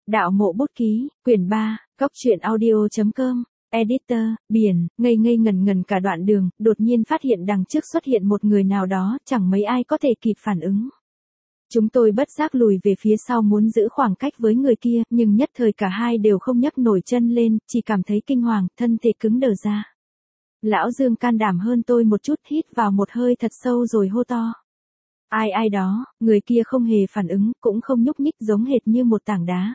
Đạo mộ bút ký, quyển 3, góc truyện audio.com, editor, biển, ngây ngây ngần ngần cả đoạn đường, đột nhiên phát hiện đằng trước xuất hiện một người nào đó, chẳng mấy ai có thể kịp phản ứng. Chúng tôi bất giác lùi về phía sau muốn giữ khoảng cách với người kia, nhưng nhất thời cả hai đều không nhấc nổi chân lên, chỉ cảm thấy kinh hoàng, thân thể cứng đờ ra. Lão Dương can đảm hơn tôi một chút, hít vào một hơi thật sâu rồi hô to. Ai đó, người kia không hề phản ứng, cũng không nhúc nhích, giống hệt như một tảng đá.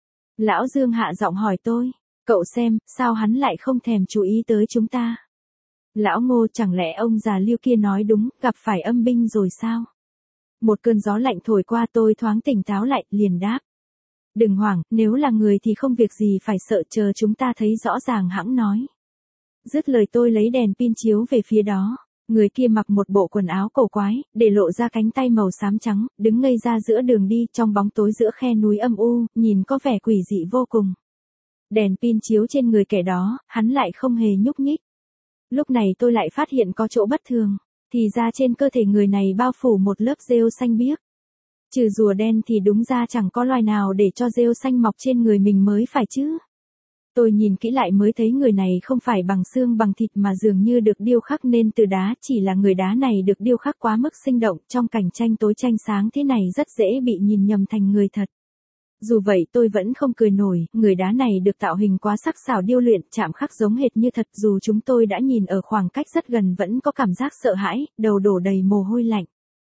Lão Dương hạ giọng hỏi tôi, cậu xem, sao hắn lại không thèm chú ý tới chúng ta? Lão Ngô, chẳng lẽ ông già Lưu kia nói đúng, gặp phải âm binh rồi sao? Một cơn gió lạnh thổi qua, tôi thoáng tỉnh táo lại, liền đáp. Đừng hoảng, nếu là người thì không việc gì phải sợ, chờ chúng ta thấy rõ ràng hẵng nói. Dứt lời tôi lấy đèn pin chiếu về phía đó. Người kia mặc một bộ quần áo cổ quái, để lộ ra cánh tay màu xám trắng, đứng ngây ra giữa đường đi trong bóng tối giữa khe núi âm u, nhìn có vẻ quỷ dị vô cùng. Đèn pin chiếu trên người kẻ đó, hắn lại không hề nhúc nhích. Lúc này tôi lại phát hiện có chỗ bất thường, thì ra trên cơ thể người này bao phủ một lớp rêu xanh biếc. Trừ rùa đen thì đúng ra chẳng có loài nào để cho rêu xanh mọc trên người mình mới phải chứ. Tôi nhìn kỹ lại mới thấy người này không phải bằng xương bằng thịt mà dường như được điêu khắc nên từ đá, chỉ là người đá này được điêu khắc quá mức sinh động, trong cảnh tranh tối tranh sáng thế này rất dễ bị nhìn nhầm thành người thật. Dù vậy tôi vẫn không cười nổi, người đá này được tạo hình quá sắc sảo điêu luyện, chạm khắc giống hệt như thật, dù chúng tôi đã nhìn ở khoảng cách rất gần vẫn có cảm giác sợ hãi, đầu đổ đầy mồ hôi lạnh.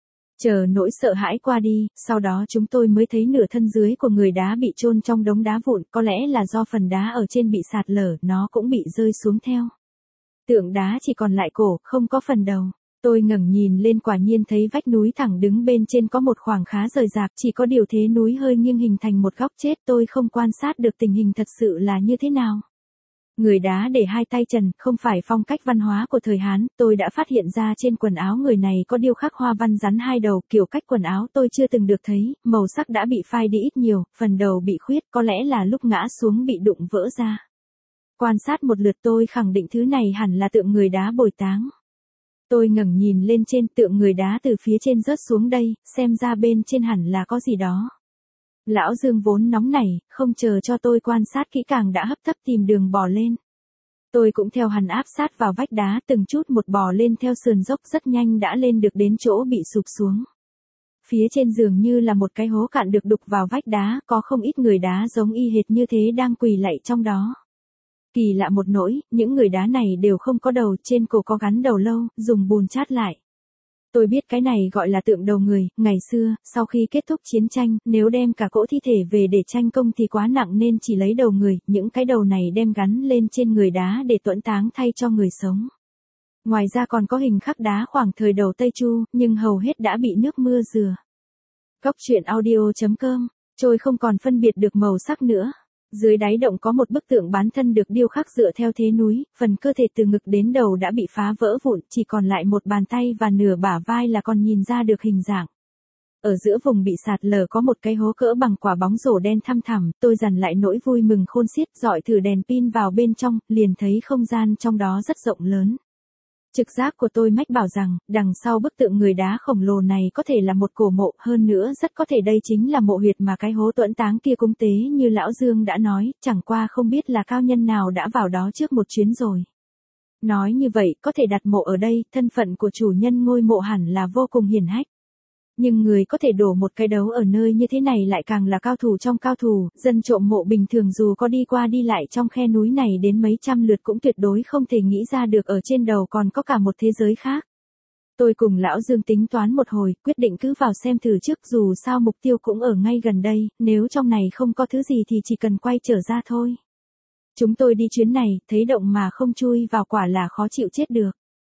Chờ nỗi sợ hãi qua đi, sau đó chúng tôi mới thấy nửa thân dưới của người đá bị chôn trong đống đá vụn, có lẽ là do phần đá ở trên bị sạt lở, nó cũng bị rơi xuống theo. Tượng đá chỉ còn lại cổ, không có phần đầu. Tôi ngẩng nhìn lên, quả nhiên thấy vách núi thẳng đứng bên trên có một khoảng khá rời rạc, chỉ có điều thế núi hơi nghiêng hình thành một góc chết, tôi không quan sát được tình hình thật sự là như thế nào. Người đá để hai tay trần, không phải phong cách văn hóa của thời Hán, tôi đã phát hiện ra trên quần áo người này có điêu khắc hoa văn rắn hai đầu, kiểu cách quần áo tôi chưa từng được thấy, màu sắc đã bị phai đi ít nhiều, phần đầu bị khuyết, có lẽ là lúc ngã xuống bị đụng vỡ ra. Quan sát một lượt tôi khẳng định thứ này hẳn là tượng người đá bồi táng. Tôi ngẩng nhìn lên trên, tượng người đá từ phía trên rớt xuống đây, xem ra bên trên hẳn là có gì đó. Lão Dương vốn nóng nảy, không chờ cho tôi quan sát kỹ càng đã hấp tấp tìm đường bò lên. Tôi cũng theo hắn áp sát vào vách đá, từng chút một bò lên theo sườn dốc, rất nhanh đã lên được đến chỗ bị sụp xuống. Phía trên dường như là một cái hố cạn được đục vào vách đá, có không ít người đá giống y hệt như thế đang quỳ lạy trong đó. Kỳ lạ một nỗi, những người đá này đều không có đầu, trên cổ có gắn đầu lâu, dùng bùn chát lại. Tôi biết cái này gọi là tượng đầu người, ngày xưa, sau khi kết thúc chiến tranh, nếu đem cả cỗ thi thể về để tranh công thì quá nặng nên chỉ lấy đầu người, những cái đầu này đem gắn lên trên người đá để tuẫn táng thay cho người sống. Ngoài ra còn có hình khắc đá khoảng thời đầu Tây Chu, nhưng hầu hết đã bị nước mưa rửa. Góc truyện audio.com, trôi không còn phân biệt được màu sắc nữa. Dưới đáy động có một bức tượng bán thân được điêu khắc dựa theo thế núi, phần cơ thể từ ngực đến đầu đã bị phá vỡ vụn, chỉ còn lại một bàn tay và nửa bả vai là còn nhìn ra được hình dạng. Ở giữa vùng bị sạt lở có một cái hố cỡ bằng quả bóng rổ đen thăm thẳm, tôi dằn lại nỗi vui mừng khôn xiết, dọi thử đèn pin vào bên trong, liền thấy không gian trong đó rất rộng lớn. Trực giác của tôi mách bảo rằng, đằng sau bức tượng người đá khổng lồ này có thể là một cổ mộ, hơn nữa rất có thể đây chính là mộ huyệt mà cái hố tuẫn táng kia cúng tế như Lão Dương đã nói, chẳng qua không biết là cao nhân nào đã vào đó trước một chuyến rồi. Nói như vậy, có thể đặt mộ ở đây, thân phận của chủ nhân ngôi mộ hẳn là vô cùng hiển hách. Nhưng người có thể đổ một cái đấu ở nơi như thế này lại càng là cao thủ trong cao thủ, dân trộm mộ bình thường dù có đi qua đi lại trong khe núi này đến mấy trăm lượt cũng tuyệt đối không thể nghĩ ra được ở trên đầu còn có cả một thế giới khác. Tôi cùng Lão Dương tính toán một hồi, quyết định cứ vào xem thử trước, dù sao mục tiêu cũng ở ngay gần đây, nếu trong này không có thứ gì thì chỉ cần quay trở ra thôi. Chúng tôi đi chuyến này, thấy động mà không chui vào quả là khó chịu chết được.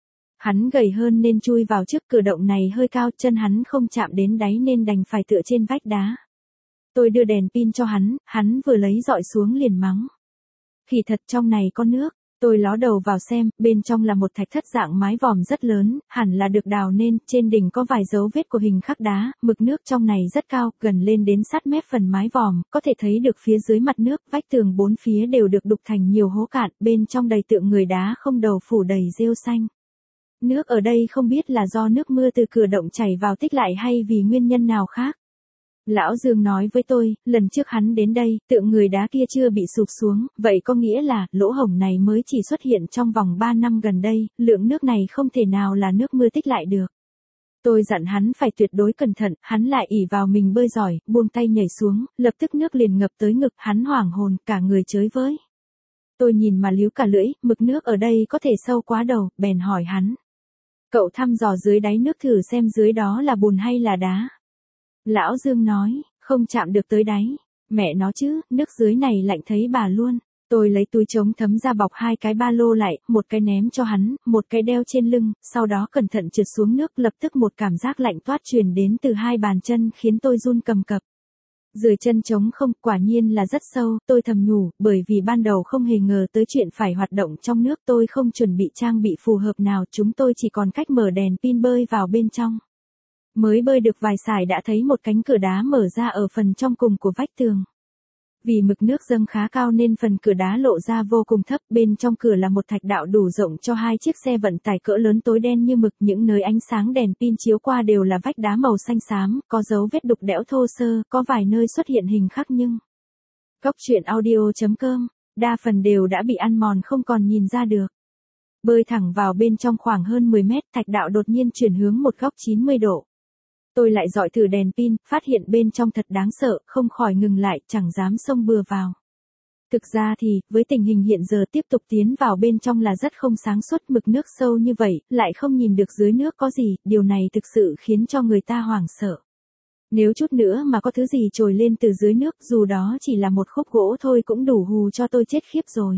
Hắn gầy hơn nên chui vào trước, cửa động này hơi cao, chân hắn không chạm đến đáy nên đành phải tựa trên vách đá. Tôi đưa đèn pin cho hắn vừa lấy dọi xuống liền mắng. Khỉ thật, trong này có nước. Tôi ló đầu vào xem, bên trong là một thạch thất dạng mái vòm rất lớn, hẳn là được đào nên, trên đỉnh có vài dấu vết của hình khắc đá, mực nước trong này rất cao, gần lên đến sát mép phần mái vòm, có thể thấy được phía dưới mặt nước, vách tường bốn phía đều được đục thành nhiều hố cạn, bên trong đầy tượng người đá không đầu phủ đầy rêu xanh. Nước ở đây không biết là do nước mưa từ cửa động chảy vào tích lại hay vì nguyên nhân nào khác. Lão Dương nói với tôi, lần trước hắn đến đây, tượng người đá kia chưa bị sụp xuống, vậy có nghĩa là, lỗ hổng này mới chỉ xuất hiện trong vòng 3 năm gần đây, lượng nước này không thể nào là nước mưa tích lại được. Tôi dặn hắn phải tuyệt đối cẩn thận, hắn lại ỷ vào mình bơi giỏi, buông tay nhảy xuống, lập tức nước liền ngập tới ngực, hắn hoảng hồn, cả người chới với. Tôi nhìn mà líu cả lưỡi, mực nước ở đây có thể sâu quá đầu, bèn hỏi hắn. Cậu thăm dò dưới đáy nước thử xem dưới đó là bùn hay là đá. Lão Dương nói, không chạm được tới đáy. Mẹ nó chứ, nước dưới này lạnh thấy bà luôn. Tôi lấy túi chống thấm ra bọc 2 cái ba lô lại, một cái ném cho hắn, một cái đeo trên lưng, sau đó cẩn thận trượt xuống nước, lập tức một cảm giác lạnh toát truyền đến từ 2 bàn chân khiến tôi run cầm cập. Dưới chân trống không, quả nhiên là rất sâu, tôi thầm nhủ, bởi vì ban đầu không hề ngờ tới chuyện phải hoạt động trong nước, tôi không chuẩn bị trang bị phù hợp nào, chúng tôi chỉ còn cách mở đèn pin bơi vào bên trong. Mới bơi được vài sải đã thấy một cánh cửa đá mở ra ở phần trong cùng của vách tường. Vì mực nước dâng khá cao nên phần cửa đá lộ ra vô cùng thấp, bên trong cửa là một thạch đạo đủ rộng cho 2 chiếc xe vận tải cỡ lớn tối đen như mực, những nơi ánh sáng đèn pin chiếu qua đều là vách đá màu xanh xám, có dấu vết đục đẽo thô sơ, có vài nơi xuất hiện hình khắc nhưng Góc truyện audio.com, đa phần đều đã bị ăn mòn không còn nhìn ra được. Bơi thẳng vào bên trong khoảng hơn 10 mét, thạch đạo đột nhiên chuyển hướng một góc 90 độ. Tôi lại dọi thử đèn pin, phát hiện bên trong thật đáng sợ, không khỏi ngừng lại, chẳng dám xông bừa vào. Thực ra thì, với tình hình hiện giờ tiếp tục tiến vào bên trong là rất không sáng suốt, mực nước sâu như vậy, lại không nhìn được dưới nước có gì, điều này thực sự khiến cho người ta hoảng sợ. Nếu chút nữa mà có thứ gì trồi lên từ dưới nước, dù đó chỉ là một khúc gỗ thôi cũng đủ hù cho tôi chết khiếp rồi.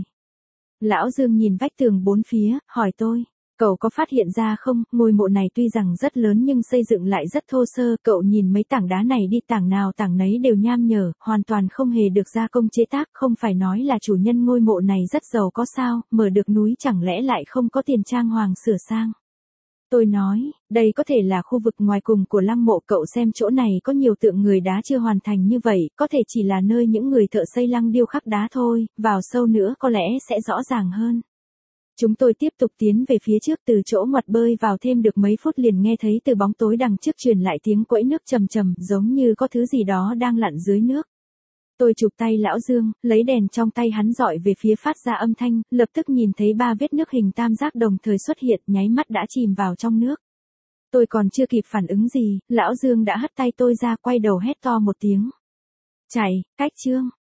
Lão Dương nhìn vách tường bốn phía, hỏi tôi. Cậu có phát hiện ra không, ngôi mộ này tuy rằng rất lớn nhưng xây dựng lại rất thô sơ, cậu nhìn mấy tảng đá này đi, tảng nào tảng nấy đều nham nhở, hoàn toàn không hề được gia công chế tác, không phải nói là chủ nhân ngôi mộ này rất giàu có sao, mở được núi chẳng lẽ lại không có tiền trang hoàng sửa sang. Tôi nói, đây có thể là khu vực ngoài cùng của lăng mộ, cậu xem chỗ này có nhiều tượng người đá chưa hoàn thành như vậy, có thể chỉ là nơi những người thợ xây lăng điêu khắc đá thôi, vào sâu nữa có lẽ sẽ rõ ràng hơn. Chúng tôi tiếp tục tiến về phía trước, từ chỗ ngoặt bơi vào thêm được mấy phút liền nghe thấy từ bóng tối đằng trước truyền lại tiếng quẫy nước trầm trầm, giống như có thứ gì đó đang lặn dưới nước. Tôi chụp tay Lão Dương, lấy đèn trong tay hắn dọi về phía phát ra âm thanh, lập tức nhìn thấy 3 vết nước hình tam giác đồng thời xuất hiện, nháy mắt đã chìm vào trong nước. Tôi còn chưa kịp phản ứng gì, Lão Dương đã hất tay tôi ra, quay đầu hét to một tiếng. Chạy, cách Trương.